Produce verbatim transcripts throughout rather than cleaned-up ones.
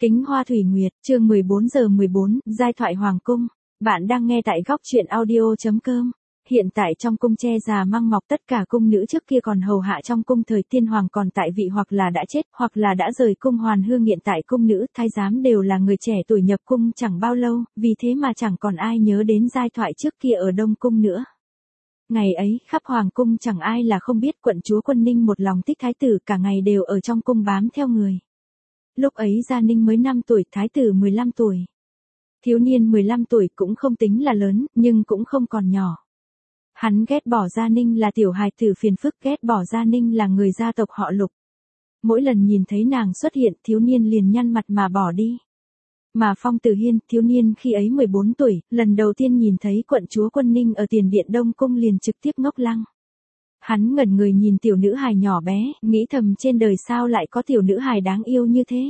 Kính Hoa Thủy Nguyệt, chương mười bốn giờ mười bốn, giai thoại Hoàng cung. Bạn đang nghe tại góc truyện audio chấm com. Hiện tại trong cung che già măng mọc, tất cả cung nữ trước kia còn hầu hạ trong cung thời tiên hoàng còn tại vị hoặc là đã chết, hoặc là đã rời cung hoàn hương. Hiện tại cung nữ, thái giám đều là người trẻ tuổi nhập cung chẳng bao lâu, vì thế mà chẳng còn ai nhớ đến giai thoại trước kia ở Đông Cung nữa. Ngày ấy, khắp hoàng cung chẳng ai là không biết quận chúa Quân Ninh một lòng thích thái tử, cả ngày đều ở trong cung bám theo người. Lúc ấy Gia Ninh mới năm tuổi, thái tử mười lăm tuổi. Thiếu niên mười lăm tuổi cũng không tính là lớn, nhưng cũng không còn nhỏ. Hắn ghét bỏ Gia Ninh là tiểu hài tử phiền phức, ghét bỏ Gia Ninh là người gia tộc họ Lục. Mỗi lần nhìn thấy nàng xuất hiện, thiếu niên liền nhăn mặt mà bỏ đi. Mà Phong Tử Hiên, thiếu niên khi ấy mười bốn tuổi, lần đầu tiên nhìn thấy quận chúa Quân Ninh ở tiền điện Đông Cung liền trực tiếp ngốc lăng. Hắn ngẩn người nhìn tiểu nữ hài nhỏ bé, nghĩ thầm trên đời sao lại có tiểu nữ hài đáng yêu như thế.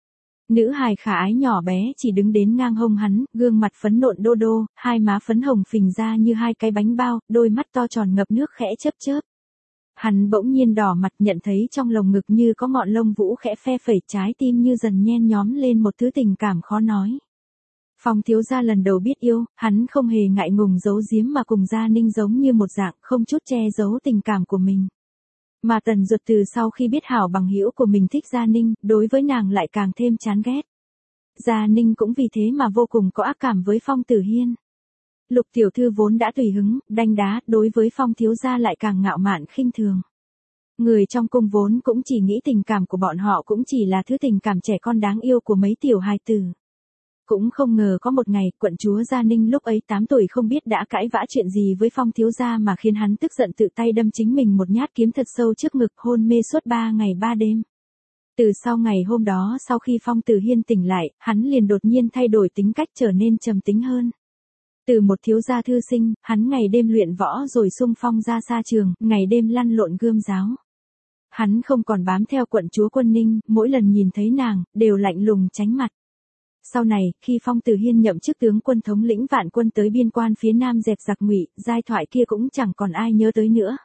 Nữ hài khả ái nhỏ bé chỉ đứng đến ngang hông hắn, gương mặt phấn nộn đô đô, hai má phấn hồng phình ra như hai cái bánh bao, đôi mắt to tròn ngập nước khẽ chớp chớp. Hắn bỗng nhiên đỏ mặt, nhận thấy trong lồng ngực như có ngọn lông vũ khẽ phe phẩy, trái tim như dần nhen nhóm lên một thứ tình cảm khó nói. Phong thiếu gia lần đầu biết yêu, hắn không hề ngại ngùng giấu giếm mà cùng Gia Ninh giống như một dạng, không chút che giấu tình cảm của mình. Mà Tần Duật từ sau khi biết hảo bằng hữu của mình thích Gia Ninh, đối với nàng lại càng thêm chán ghét. Gia Ninh cũng vì thế mà vô cùng có ác cảm với Phong Tử Hiên. Lục tiểu thư vốn đã tùy hứng, đanh đá, đối với Phong thiếu gia lại càng ngạo mạn khinh thường. Người trong cung vốn cũng chỉ nghĩ tình cảm của bọn họ cũng chỉ là thứ tình cảm trẻ con đáng yêu của mấy tiểu hài tử. Cũng không ngờ có một ngày, quận chúa Gia Ninh lúc ấy tám tuổi không biết đã cãi vã chuyện gì với Phong thiếu gia mà khiến hắn tức giận tự tay đâm chính mình một nhát kiếm thật sâu trước ngực, hôn mê suốt ba ngày ba đêm. Từ sau ngày hôm đó, sau khi Phong Tử Hiên tỉnh lại, hắn liền đột nhiên thay đổi tính cách, trở nên trầm tính hơn. Từ một thiếu gia thư sinh, hắn ngày đêm luyện võ rồi xung phong ra xa trường, ngày đêm lăn lộn gươm giáo. Hắn không còn bám theo quận chúa Quân Ninh, mỗi lần nhìn thấy nàng, đều lạnh lùng tránh mặt. Sau này, khi Phong Tử Hiên nhậm chức tướng quân thống lĩnh vạn quân tới biên quan phía nam dẹp giặc Ngụy, giai thoại kia cũng chẳng còn ai nhớ tới nữa.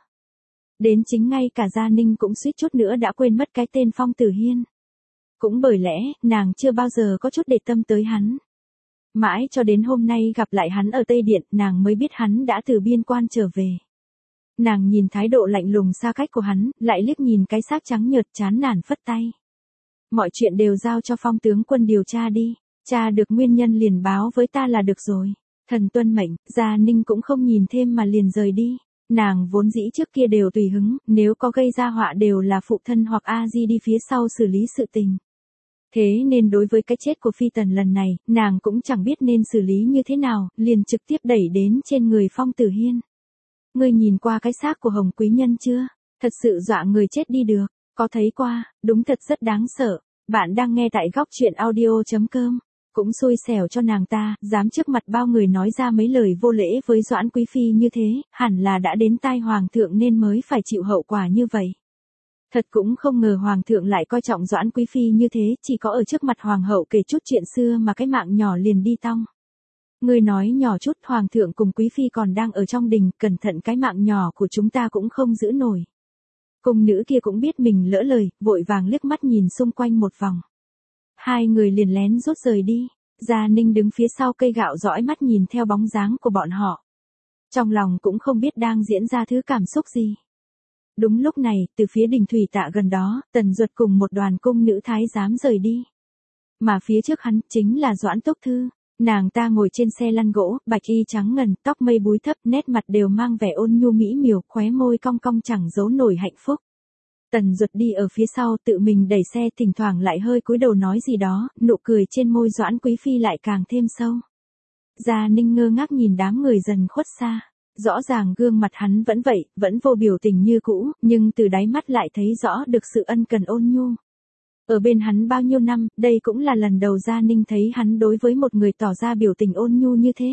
Đến chính ngay cả Gia Ninh cũng suýt chút nữa đã quên mất cái tên Phong Tử Hiên. Cũng bởi lẽ, nàng chưa bao giờ có chút để tâm tới hắn. Mãi cho đến hôm nay gặp lại hắn ở Tây Điện, nàng mới biết hắn đã từ biên quan trở về. Nàng nhìn thái độ lạnh lùng xa cách của hắn, lại liếc nhìn cái xác trắng nhợt, chán nản phất tay. Mọi chuyện đều giao cho Phong tướng quân điều tra đi. Cha được nguyên nhân liền báo với ta là được rồi. Thần tuân mệnh. Gia Ninh cũng không nhìn thêm mà liền rời đi. Nàng vốn dĩ trước kia đều tùy hứng, nếu có gây ra họa đều là phụ thân hoặc A Di đi phía sau xử lý sự tình. Thế nên đối với cái chết của Phi Tần lần này, nàng cũng chẳng biết nên xử lý như thế nào, liền trực tiếp đẩy đến trên người Phong Tử Hiên. Ngươi nhìn qua cái xác của Hồng Quý Nhân chưa? Thật sự dọa người chết đi được. Có thấy qua, đúng thật rất đáng sợ. Bạn đang nghe tại góc truyện audio chấm com. Cũng xui xẻo cho nàng ta, dám trước mặt bao người nói ra mấy lời vô lễ với Doãn Quý Phi như thế, hẳn là đã đến tai Hoàng thượng nên mới phải chịu hậu quả như vậy. Thật cũng không ngờ Hoàng thượng lại coi trọng Doãn Quý Phi như thế, chỉ có ở trước mặt Hoàng hậu kể chút chuyện xưa mà cái mạng nhỏ liền đi tong. Người nói nhỏ chút, Hoàng thượng cùng Quý Phi còn đang ở trong đình, cẩn thận cái mạng nhỏ của chúng ta cũng không giữ nổi. Cung nữ kia cũng biết mình lỡ lời, vội vàng liếc mắt nhìn xung quanh một vòng. Hai người liền lén rút rời đi. Gia Ninh đứng phía sau cây gạo dõi mắt nhìn theo bóng dáng của bọn họ. Trong lòng cũng không biết đang diễn ra thứ cảm xúc gì. Đúng lúc này, từ phía đình thủy tạ gần đó, Tần Duật cùng một đoàn cung nữ thái giám rời đi. Mà phía trước hắn, chính là Doãn Túc Thư. Nàng ta ngồi trên xe lăn gỗ, bạch y trắng ngần, tóc mây búi thấp, nét mặt đều mang vẻ ôn nhu mỹ miều, khóe môi cong cong chẳng giấu nổi hạnh phúc. Tần Duật đi ở phía sau, tự mình đẩy xe, thỉnh thoảng lại hơi cúi đầu nói gì đó, nụ cười trên môi Doãn Quý Phi lại càng thêm sâu. Gia Ninh ngơ ngác nhìn đám người dần khuất xa. Rõ ràng gương mặt hắn vẫn vậy, vẫn vô biểu tình như cũ, nhưng từ đáy mắt lại thấy rõ được sự ân cần ôn nhu. Ở bên hắn bao nhiêu năm, đây cũng là lần đầu Gia Ninh thấy hắn đối với một người tỏ ra biểu tình ôn nhu như thế.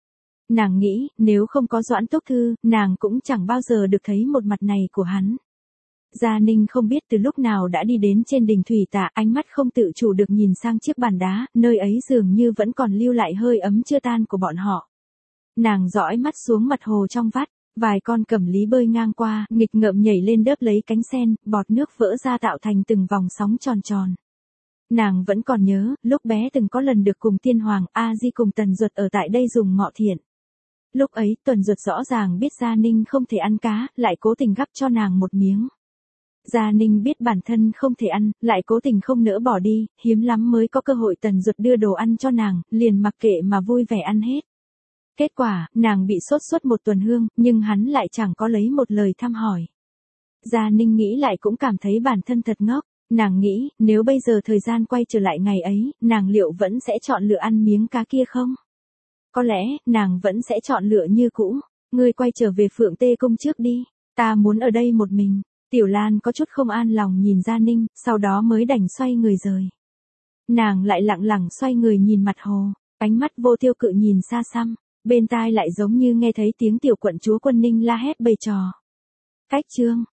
Nàng nghĩ, nếu không có Doãn Túc Thư, nàng cũng chẳng bao giờ được thấy một mặt này của hắn. Gia Ninh không biết từ lúc nào đã đi đến trên đỉnh thủy tạ, ánh mắt không tự chủ được nhìn sang chiếc bàn đá, nơi ấy dường như vẫn còn lưu lại hơi ấm chưa tan của bọn họ. Nàng dõi mắt xuống mặt hồ trong vắt, vài con cẩm lý bơi ngang qua, nghịch ngợm nhảy lên đớp lấy cánh sen, bọt nước vỡ ra tạo thành từng vòng sóng tròn tròn. Nàng vẫn còn nhớ, lúc bé từng có lần được cùng Tiên Hoàng, A Di cùng Tần Duật ở tại đây dùng ngọ thiện. Lúc ấy, Tần Duật rõ ràng biết Gia Ninh không thể ăn cá, lại cố tình gắp cho nàng một miếng. Gia Ninh biết bản thân không thể ăn, lại cố tình không nỡ bỏ đi, hiếm lắm mới có cơ hội Tần Duật đưa đồ ăn cho nàng, liền mặc kệ mà vui vẻ ăn hết. Kết quả, nàng bị sốt suốt một tuần hương, nhưng hắn lại chẳng có lấy một lời thăm hỏi. Gia Ninh nghĩ lại cũng cảm thấy bản thân thật ngốc. Nàng nghĩ, nếu bây giờ thời gian quay trở lại ngày ấy, nàng liệu vẫn sẽ chọn lựa ăn miếng cá kia không? Có lẽ, nàng vẫn sẽ chọn lựa như cũ. Ngươi quay trở về Phượng Tê Cung trước đi. Ta muốn ở đây một mình. Tiểu Lan có chút không an lòng nhìn Gia Ninh, sau đó mới đành xoay người rời. Nàng lại lặng lặng xoay người nhìn mặt hồ, ánh mắt vô tiêu cự nhìn xa xăm, bên tai lại giống như nghe thấy tiếng tiểu quận chúa Quân Ninh la hét bày trò. Cách chương